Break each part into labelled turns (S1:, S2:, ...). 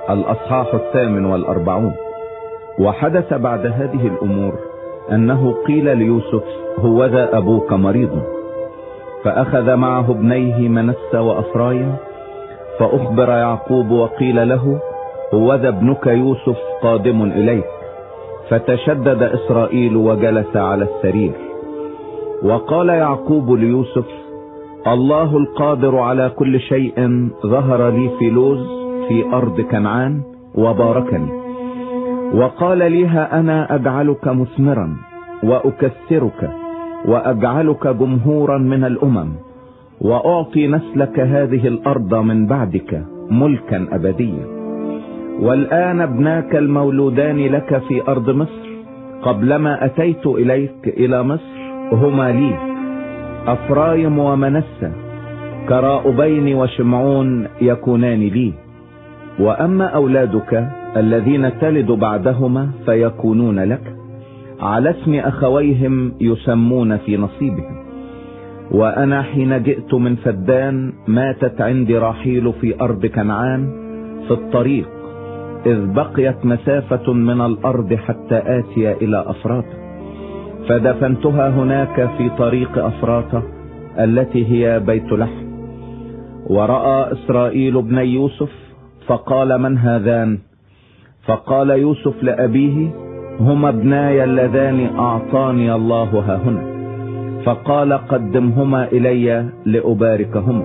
S1: الأصحاح 48. وحدث بعد هذه الأمور أنه قيل ليوسف: هوذا أبوك مريض. فأخذ معه ابنيه منسى وأفرايم، فأخبر يعقوب وقيل له: هوذا ابنك يوسف قادم إليك. فتشدد إسرائيل وجلس على السرير. وقال يعقوب ليوسف: الله القادر على كل شيء ظهر لي في لوز في أرض كنعان وباركني، وقال لي: ها أنا أجعلك مثمرا وأكثرك وأجعلك جمهورا من الأمم، وأعطي نسلك هذه الأرض من بعدك ملكا أبديا. والآن ابناك المولودان لك في أرض مصر قبلما أتيت إليك إلى مصر هما لي، أفرايم ومنسى كراؤبين وشمعون يكونان لي. وأما أولادك الذين تلد بعدهما فيكونون لك، على اسم أخويهم يسمون في نصيبهم. وأنا حين جئت من فدان ماتت عندي راحيل في أرض كنعان في الطريق، إذ بقيت مسافة من الأرض حتى آتي إلى أفراطة، فدفنتها هناك في طريق أفراطة التي هي بيت لحم. ورأى إسرائيل ابني يوسف فقال: من هذان؟ فقال يوسف لأبيه: هما ابناي اللذان أعطاني الله هاهنا. فقال: قدمهما إلي لأباركهما.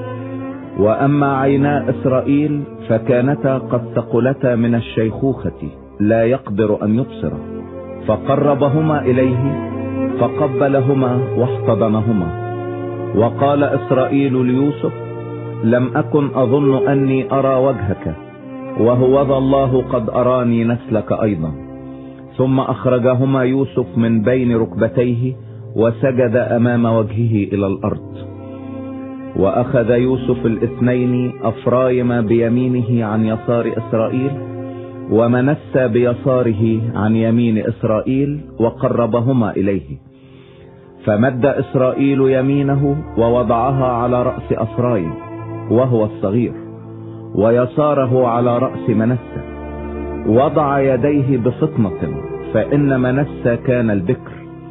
S1: وأما عينا إسرائيل فكانتا قد ثقلتا من الشيخوخة، لا يقدر أن يبصر، فقربهما إليه فقبلهما واحتضنهما. وقال إسرائيل ليوسف: لم أكن أظن أني أرى وجهك، وهوذا الله قد أراني نسلك أيضا. ثم أخرجهما يوسف من بين ركبتيه وسجد أمام وجهه إلى الأرض. وأخذ يوسف الاثنين، أفرايم بيمينه عن يسار إسرائيل ومنسى بيساره عن يمين إسرائيل، وقربهما إليه. فمد إسرائيل يمينه ووضعها على رأس أفرايم وهو الصغير، ويساره على رأس منسى. وضع يديه بفطنة، فإن منسى كان البكر.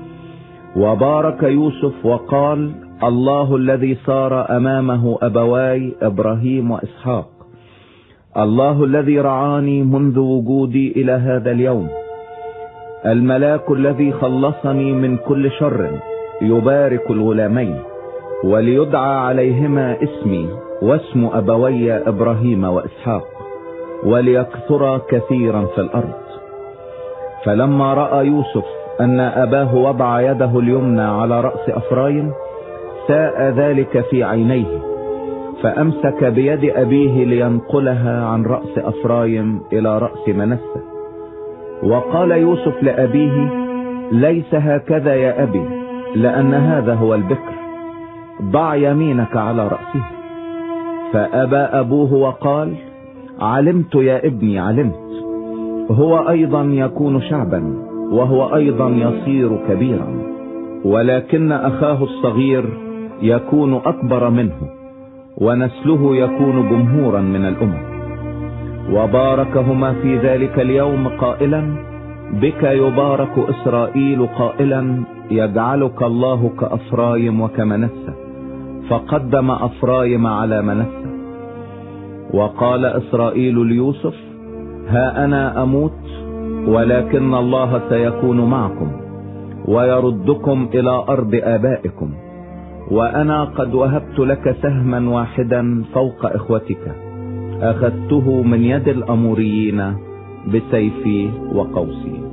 S1: وبارك يوسف وقال: الله الذي صار أمامه أبواي إبراهيم وإسحاق، الله الذي رعاني منذ وجودي إلى هذا اليوم، الملاك الذي خلصني من كل شر، يبارك الغلامين وليدعى عليهما اسمي واسم أبوي إبراهيم وإسحاق، وليكثر كثيرا في الأرض. فلما رأى يوسف أن أباه وضع يده اليمنى على رأس أفرايم ساء ذلك في عينيه، فأمسك بيد أبيه لينقلها عن رأس أفرايم إلى رأس منسى. وقال يوسف لأبيه: ليس هكذا يا أبي، لأن هذا هو البكر، ضع يمينك على رأسه. فأبى أبوه وقال: علمت يا ابني، علمت، هو أيضا يكون شعبا، وهو أيضا يصير كبيرا، ولكن أخاه الصغير يكون أكبر منه، ونسله يكون جمهورا من الأمم. وباركهما في ذلك اليوم قائلا: بك يبارك إسرائيل، قائلا: يجعلك الله كأفرايم وكمنسى. فقدم أفرايم على منسى. وقال إسرائيل ليوسف: ها أنا أموت، ولكن الله سيكون معكم ويردكم إلى أرض آبائكم، وأنا قد وهبت لك سهما واحدا فوق إخوتك، أخذته من يد الأموريين بسيفي وقوسي.